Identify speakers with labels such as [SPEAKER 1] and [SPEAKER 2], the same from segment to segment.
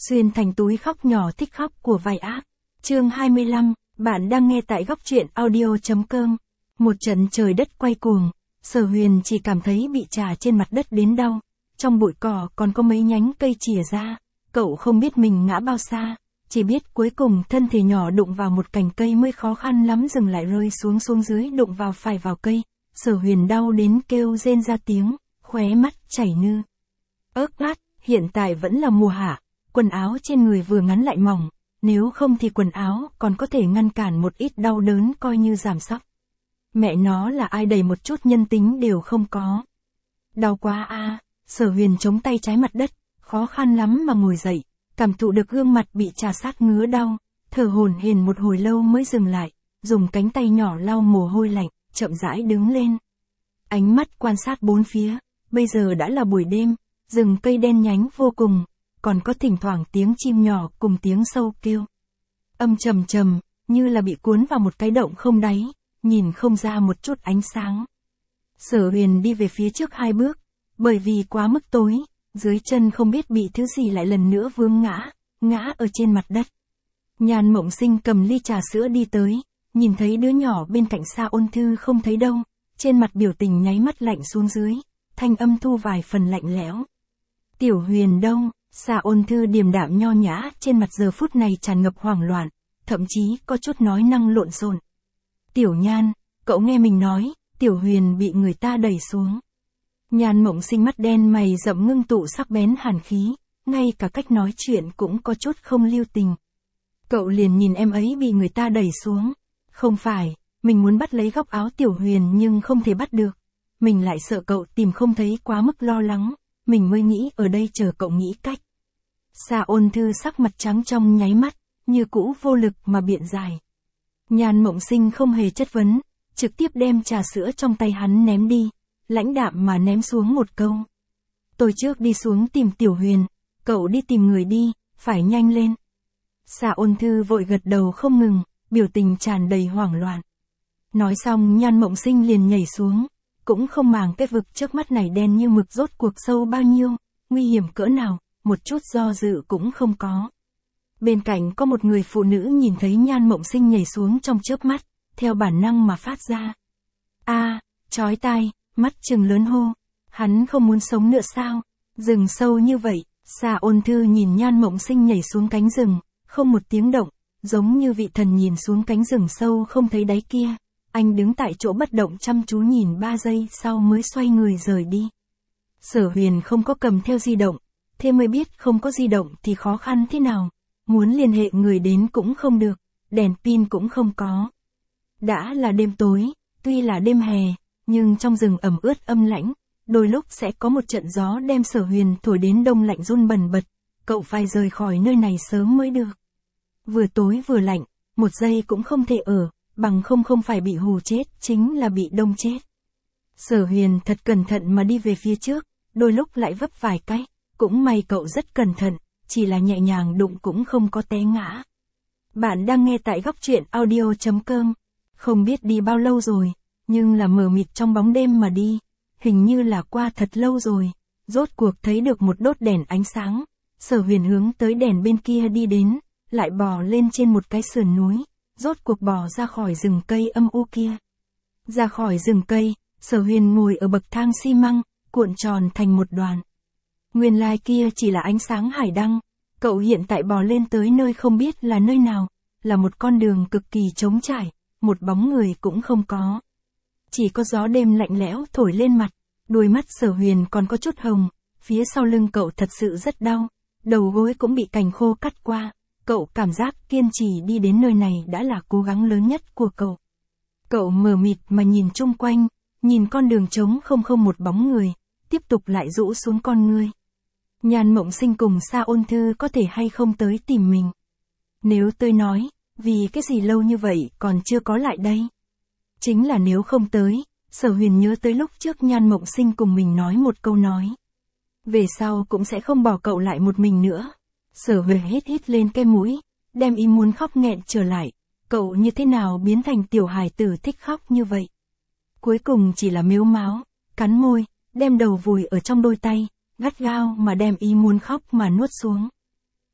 [SPEAKER 1] Xuyên thành túi khóc nhỏ thích khóc của vài ác. Chương 25, bạn đang nghe tại góc truyện audio.com. Một trận trời đất quay cuồng, Sở Huyền chỉ cảm thấy bị chà trên mặt đất đến đau. Trong bụi cỏ còn có mấy nhánh cây chìa ra, cậu không biết mình ngã bao xa, chỉ biết cuối cùng thân thể nhỏ đụng vào một cành cây mới khó khăn lắm dừng lại rơi xuống dưới đụng vào phải vào cây. Sở Huyền đau đến kêu rên ra tiếng, khóe mắt chảy nư. Ớt át, hiện tại vẫn là mùa hạ, quần áo trên người vừa ngắn lại mỏng, nếu không thì quần áo còn có thể ngăn cản một ít đau đớn coi như giảm sóc. Mẹ nó là ai đầy một chút nhân tính đều không có. Đau quá a. Sở Huyền chống tay trái mặt đất, khó khăn lắm mà ngồi dậy, cảm thụ được gương mặt bị chà sát ngứa đau, thở hổn hển một hồi lâu mới dừng lại, dùng cánh tay nhỏ lau mồ hôi lạnh, chậm rãi đứng lên. Ánh mắt quan sát bốn phía, bây giờ đã là buổi đêm, rừng cây đen nhánh vô cùng, còn có thỉnh thoảng tiếng chim nhỏ cùng tiếng sâu kêu. Âm trầm trầm, như là bị cuốn vào một cái động không đáy, nhìn không ra một chút ánh sáng. Sở Huyền đi về phía trước 2 bước, bởi vì quá mức tối, dưới chân không biết bị thứ gì lại lần nữa vướng ngã ở trên mặt đất. Nhan Mộng Sinh cầm ly trà sữa đi tới, nhìn thấy đứa nhỏ bên cạnh Sa Ôn Thư không thấy đâu, trên mặt biểu tình nháy mắt lạnh xuống dưới, thanh âm thu vài phần lạnh lẽo. Tiểu Huyền đâu? Sa Ôn Thư điềm đạm nho nhã, trên mặt giờ phút này tràn ngập hoảng loạn, thậm chí có chút nói năng lộn xộn. Tiểu Nhan, cậu nghe mình nói, Tiểu Huyền bị người ta đẩy xuống. Nhan Mộng Sinh mắt đen mày rậm ngưng tụ sắc bén hàn khí, ngay cả cách nói chuyện cũng có chút không lưu tình. Cậu liền nhìn em ấy bị người ta đẩy xuống. Không phải, mình muốn bắt lấy góc áo Tiểu Huyền nhưng không thể bắt được. Mình lại sợ cậu tìm không thấy quá mức lo lắng, mình mới nghĩ ở đây chờ cậu nghĩ cách. Sa Ôn Thư sắc mặt trắng trong nháy mắt, như cũ vô lực mà biện giải. Nhan Mộng Sinh không hề chất vấn, trực tiếp đem trà sữa trong tay hắn ném đi, lãnh đạm mà ném xuống một câu. Tôi trước đi xuống tìm Tiểu Huyền, cậu đi tìm người đi, phải nhanh lên. Sa Ôn Thư vội gật đầu không ngừng, biểu tình tràn đầy hoảng loạn. Nói xong Nhan Mộng Sinh liền nhảy xuống, cũng không màng cái vực trước mắt này đen như mực rốt cuộc sâu bao nhiêu, nguy hiểm cỡ nào, một chút do dự cũng không có. Bên cạnh có một người phụ nữ nhìn thấy Nhan Mộng Sinh nhảy xuống trong chớp mắt, theo bản năng mà phát ra. Chói tai, mắt trừng lớn hô. Hắn không muốn sống nữa sao? Rừng sâu như vậy, Sa Ôn Thư nhìn Nhan Mộng Sinh nhảy xuống cánh rừng, không một tiếng động, giống như vị thần nhìn xuống cánh rừng sâu không thấy đáy kia. Anh đứng tại chỗ bất động chăm chú nhìn 3 giây sau mới xoay người rời đi. Sở Huyền không có cầm theo di động, thế mới biết không có di động thì khó khăn thế nào. Muốn liên hệ người đến cũng không được, đèn pin cũng không có. Đã là đêm tối, tuy là đêm hè, nhưng trong rừng ẩm ướt âm lãnh, đôi lúc sẽ có một trận gió đem Sở Huyền thổi đến đông lạnh run bần bật, cậu phải rời khỏi nơi này sớm mới được. Vừa tối vừa lạnh, một giây cũng không thể ở, bằng không phải bị hù chết, chính là bị đông chết. Sở Huyền thật cẩn thận mà đi về phía trước, đôi lúc lại vấp vài cái, cũng may cậu rất cẩn thận, chỉ là nhẹ nhàng đụng cũng không có té ngã. Bạn đang nghe tại góc truyện audio.com. Không biết đi bao lâu rồi, nhưng là mờ mịt trong bóng đêm mà đi, hình như là qua thật lâu rồi, rốt cuộc thấy được một đốt đèn ánh sáng. Sở Huyền hướng tới đèn bên kia đi đến, lại bò lên trên một cái sườn núi, rốt cuộc bò ra khỏi rừng cây âm u kia. Ra khỏi rừng cây, Sở Huyền ngồi ở bậc thang xi măng, cuộn tròn thành một đoàn. Nguyên lai kia chỉ là ánh sáng hải đăng, cậu hiện tại bò lên tới nơi không biết là nơi nào, là một con đường cực kỳ trống trải, một bóng người cũng không có. Chỉ có gió đêm lạnh lẽo thổi lên mặt, đôi mắt Sở Huyền còn có chút hồng, phía sau lưng cậu thật sự rất đau, đầu gối cũng bị cành khô cắt qua, cậu cảm giác kiên trì đi đến nơi này đã là cố gắng lớn nhất của cậu. Cậu mờ mịt mà nhìn chung quanh, nhìn con đường trống không một bóng người, tiếp tục lại rũ xuống con ngươi. Nhan Mộng Sinh cùng Sa Ôn Thư có thể hay không tới tìm mình? Nếu tôi nói, vì cái gì lâu như vậy còn chưa có lại đây? Chính là nếu không tới, Sở Huyền nhớ tới lúc trước Nhan Mộng Sinh cùng mình nói một câu nói. Về sau cũng sẽ không bỏ cậu lại một mình nữa. Sở Huyền hít lên cái mũi, đem ý muốn khóc nghẹn trở lại. Cậu như thế nào biến thành tiểu hài tử thích khóc như vậy? Cuối cùng chỉ là mếu máo, cắn môi, đem đầu vùi ở trong đôi tay, gắt gao mà đem ý muốn khóc mà nuốt xuống.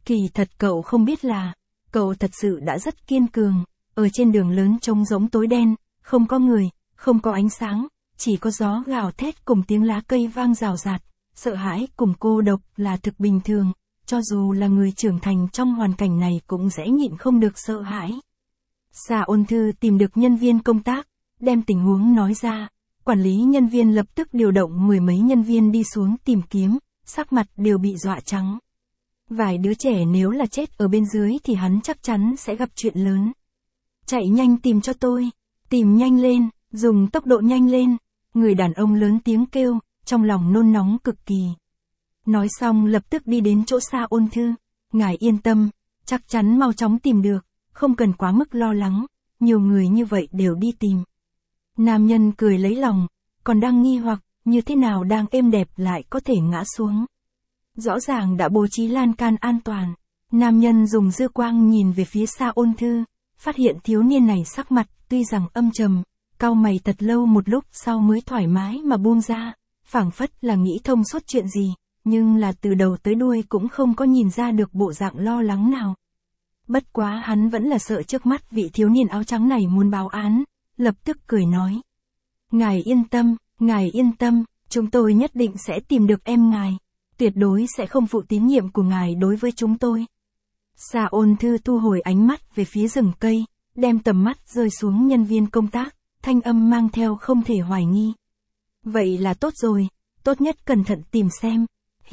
[SPEAKER 1] Kỳ thật cậu không biết là, cậu thật sự đã rất kiên cường, ở trên đường lớn trông giống tối đen, không có người, không có ánh sáng, chỉ có gió gào thét cùng tiếng lá cây vang rào rạt, sợ hãi cùng cô độc là thực bình thường, cho dù là người trưởng thành trong hoàn cảnh này cũng dễ nhịn không được sợ hãi. Sa Ôn Thư tìm được nhân viên công tác, đem tình huống nói ra, quản lý nhân viên lập tức điều động 10 mấy nhân viên đi xuống tìm kiếm, sắc mặt đều bị dọa trắng. Vài đứa trẻ nếu là chết ở bên dưới thì hắn chắc chắn sẽ gặp chuyện lớn. Chạy nhanh tìm cho tôi, tìm nhanh lên, dùng tốc độ nhanh lên, người đàn ông lớn tiếng kêu, trong lòng nôn nóng cực kỳ. Nói xong lập tức đi đến chỗ Sa Ôn Thư, ngài yên tâm, chắc chắn mau chóng tìm được, không cần quá mức lo lắng, nhiều người như vậy đều đi tìm. Nam nhân cười lấy lòng, còn đang nghi hoặc, như thế nào đang êm đẹp lại có thể ngã xuống. Rõ ràng đã bố trí lan can an toàn, nam nhân dùng dư quang nhìn về phía Sa Ôn Thư, phát hiện thiếu niên này sắc mặt tuy rằng âm trầm, cau mày thật lâu một lúc sau mới thoải mái mà buông ra, phảng phất là nghĩ thông suốt chuyện gì, nhưng là từ đầu tới đuôi cũng không có nhìn ra được bộ dạng lo lắng nào. Bất quá hắn vẫn là sợ trước mắt vị thiếu niên áo trắng này muốn báo án, lập tức cười nói. Ngài yên tâm, chúng tôi nhất định sẽ tìm được em ngài, tuyệt đối sẽ không phụ tín nhiệm của ngài đối với chúng tôi. Sa Ôn Thư thu hồi ánh mắt về phía rừng cây, đem tầm mắt rơi xuống nhân viên công tác, thanh âm mang theo không thể hoài nghi. Vậy là tốt rồi, tốt nhất cẩn thận tìm xem.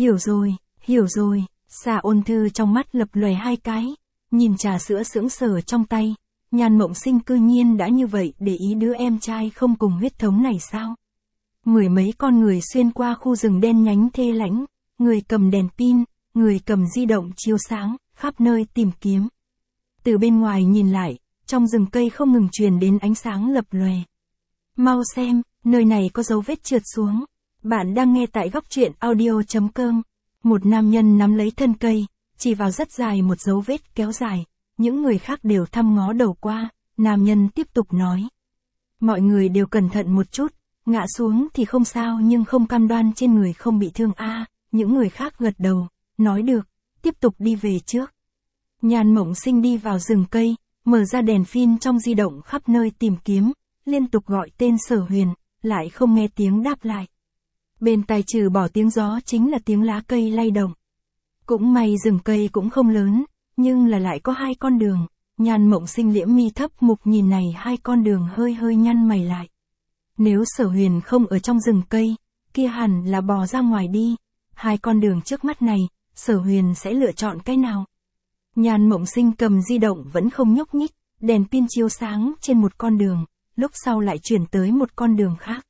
[SPEAKER 1] Hiểu rồi, Sa Ôn Thư trong mắt lập lòe hai cái, nhìn trà sữa sững sờ trong tay, Nhan Mộng Sinh cư nhiên đã như vậy để ý đứa em trai không cùng huyết thống này sao? Mười mấy con người xuyên qua khu rừng đen nhánh thê lãnh, người cầm đèn pin, người cầm di động chiếu sáng, khắp nơi tìm kiếm. Từ bên ngoài nhìn lại, trong rừng cây không ngừng truyền đến ánh sáng lập lòe. Mau xem, nơi này có dấu vết trượt xuống. Bạn đang nghe tại góc truyện audio.com. Một nam nhân nắm lấy thân cây, chỉ vào rất dài một dấu vết kéo dài. Những người khác đều thăm ngó đầu qua, nam nhân tiếp tục nói. Mọi người đều cẩn thận một chút, ngã xuống thì không sao nhưng không cam đoan trên người không bị thương a. Những người khác gật đầu, nói được, tiếp tục đi về trước. Nhan Mộng Sinh đi vào rừng cây, mở ra đèn pin trong di động khắp nơi tìm kiếm, liên tục gọi tên Sở Huyền, lại không nghe tiếng đáp lại. Bên tai trừ bỏ tiếng gió chính là tiếng lá cây lay động. Cũng may rừng cây cũng không lớn, nhưng là lại có hai con đường. Nhan Mộng Sinh liễm mi thấp mục nhìn này hai con đường hơi hơi nhăn mày lại. Nếu Sở Huyền không ở trong rừng cây, kia hẳn là bò ra ngoài đi. Hai con đường trước mắt này, Sở Huyền sẽ lựa chọn cái nào? Nhan Mộng Sinh cầm di động vẫn không nhúc nhích, đèn pin chiếu sáng trên một con đường, lúc sau lại chuyển tới một con đường khác.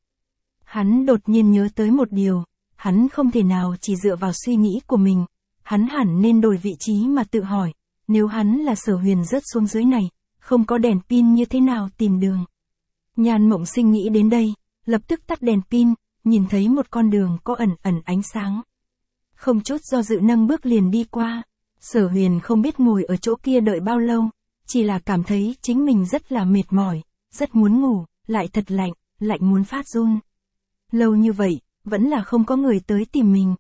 [SPEAKER 1] Hắn đột nhiên nhớ tới một điều, hắn không thể nào chỉ dựa vào suy nghĩ của mình, hắn hẳn nên đổi vị trí mà tự hỏi, nếu hắn là Sở Huyền rớt xuống dưới này, không có đèn pin như thế nào tìm đường. Nhan Mộng Sinh nghĩ đến đây, lập tức tắt đèn pin, nhìn thấy một con đường có ẩn ẩn ánh sáng. Không chút do dự nâng bước liền đi qua, Sở Huyền không biết ngồi ở chỗ kia đợi bao lâu, chỉ là cảm thấy chính mình rất là mệt mỏi, rất muốn ngủ, lại thật lạnh, lạnh muốn phát run. Lâu như vậy, vẫn là không có người tới tìm mình.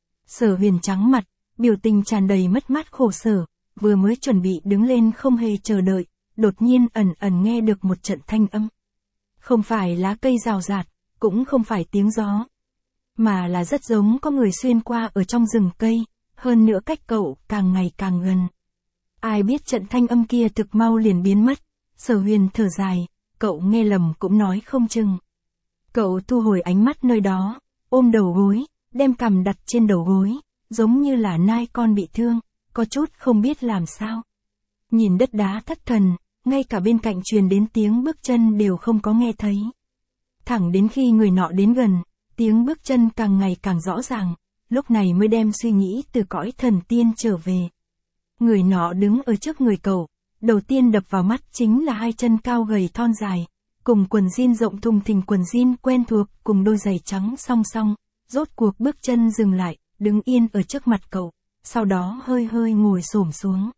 [SPEAKER 1] Sở Huyền trắng mặt, biểu tình tràn đầy mất mát khổ sở, vừa mới chuẩn bị đứng lên không hề chờ đợi, đột nhiên ẩn ẩn nghe được một trận thanh âm. Không phải lá cây rào rạt, cũng không phải tiếng gió, mà là rất giống có người xuyên qua ở trong rừng cây, hơn nữa cách cậu càng ngày càng gần. Ai biết trận thanh âm kia thực mau liền biến mất, Sở Huyền thở dài, cậu nghe lầm cũng nói không chừng. Cậu thu hồi ánh mắt nơi đó, ôm đầu gối, đem cằm đặt trên đầu gối, giống như là nai con bị thương, có chút không biết làm sao. Nhìn đất đá thất thần, ngay cả bên cạnh truyền đến tiếng bước chân đều không có nghe thấy. Thẳng đến khi người nọ đến gần, tiếng bước chân càng ngày càng rõ ràng, lúc này mới đem suy nghĩ từ cõi thần tiên trở về. Người nọ đứng ở trước người cậu, đầu tiên đập vào mắt chính là hai chân cao gầy thon dài, cùng quần jean rộng thùng thình quần jean quen thuộc cùng đôi giày trắng song song, rốt cuộc bước chân dừng lại, đứng yên ở trước mặt cậu, sau đó hơi hơi ngồi xổm xuống.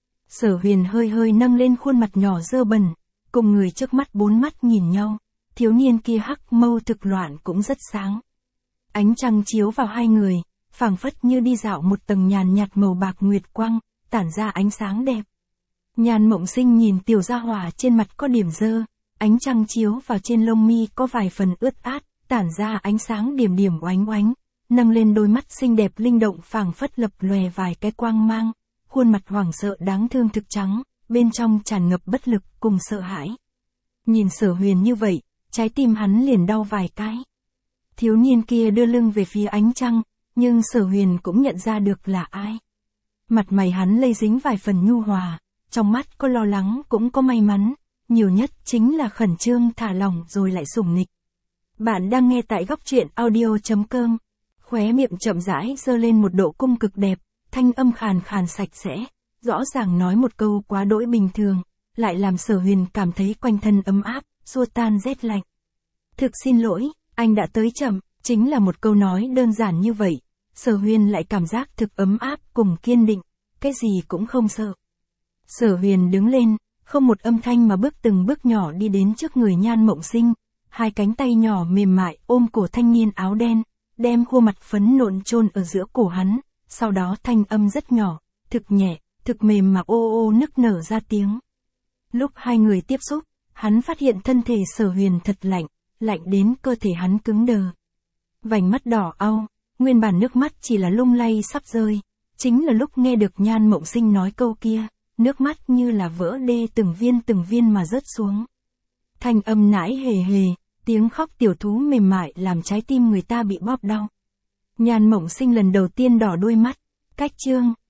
[SPEAKER 1] Sở Huyền hơi hơi nâng lên khuôn mặt nhỏ dơ bẩn, cùng người trước mắt bốn mắt nhìn nhau, thiếu niên kia hắc mâu thực loạn cũng rất sáng. Ánh trăng chiếu vào hai người, phảng phất như đi dạo một tầng nhàn nhạt màu bạc nguyệt quang, tản ra ánh sáng đẹp. Nhan Mộng Sinh nhìn tiểu gia hỏa trên mặt có điểm dơ, ánh trăng chiếu vào trên lông mi có vài phần ướt át, tản ra ánh sáng điểm điểm oánh oánh, nâng lên đôi mắt xinh đẹp linh động phảng phất lập lòe vài cái quang mang, khuôn mặt hoảng sợ đáng thương thực trắng, bên trong tràn ngập bất lực cùng sợ hãi. Nhìn Sở Huyền như vậy, trái tim hắn liền đau vài cái. Thiếu niên kia đưa lưng về phía ánh trăng, nhưng Sở Huyền cũng nhận ra được là ai. Mặt mày hắn lây dính vài phần nhu hòa, trong mắt có lo lắng cũng có may mắn, nhiều nhất chính là khẩn trương thả lỏng rồi lại sủng nịch. Bạn đang nghe tại góc truyện audio.com. Khóe miệng chậm rãi giơ lên một độ cung cực đẹp, thanh âm khàn khàn sạch sẽ, rõ ràng nói một câu quá đỗi bình thường, lại làm Sở Huyền cảm thấy quanh thân ấm áp, xua tan rét lạnh. Thực xin lỗi, anh đã tới chậm, chính là một câu nói đơn giản như vậy, Sở Huyền lại cảm giác thực ấm áp cùng kiên định, cái gì cũng không sợ. Sở Huyền đứng lên, không một âm thanh mà bước từng bước nhỏ đi đến trước người Nhan Mộng Sinh, hai cánh tay nhỏ mềm mại ôm cổ thanh niên áo đen, đem khuôn mặt phấn nộn chôn ở giữa cổ hắn, sau đó thanh âm rất nhỏ, thực nhẹ, thực mềm mà ô ô nức nở ra tiếng. Lúc hai người tiếp xúc, hắn phát hiện thân thể Sở Huyền thật lạnh, lạnh đến cơ thể hắn cứng đờ. Vành mắt đỏ au, nguyên bản nước mắt chỉ là lung lay sắp rơi, chính là lúc nghe được Nhan Mộng Sinh nói câu kia, nước mắt như là vỡ đê từng viên mà rớt xuống. Thanh âm nãi hề hề, tiếng khóc tiểu thú mềm mại làm trái tim người ta bị bóp đau. Nhan Mộng Sinh lần đầu tiên đỏ đôi mắt, cách chương,